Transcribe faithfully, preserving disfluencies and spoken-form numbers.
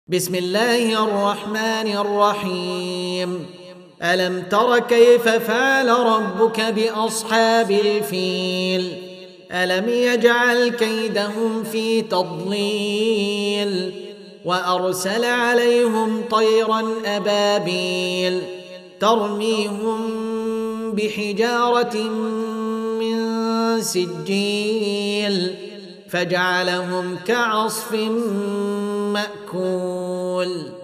بسم الله الرحمن الرحيم. ألم تر كيف فعل ربك بأصحاب الفيل؟ ألم يجعل كيدهم في تضليل وأرسل عليهم طيرا أبابيل ترميهم بحجارة من سجيل فجعلهم كعصف مأكول.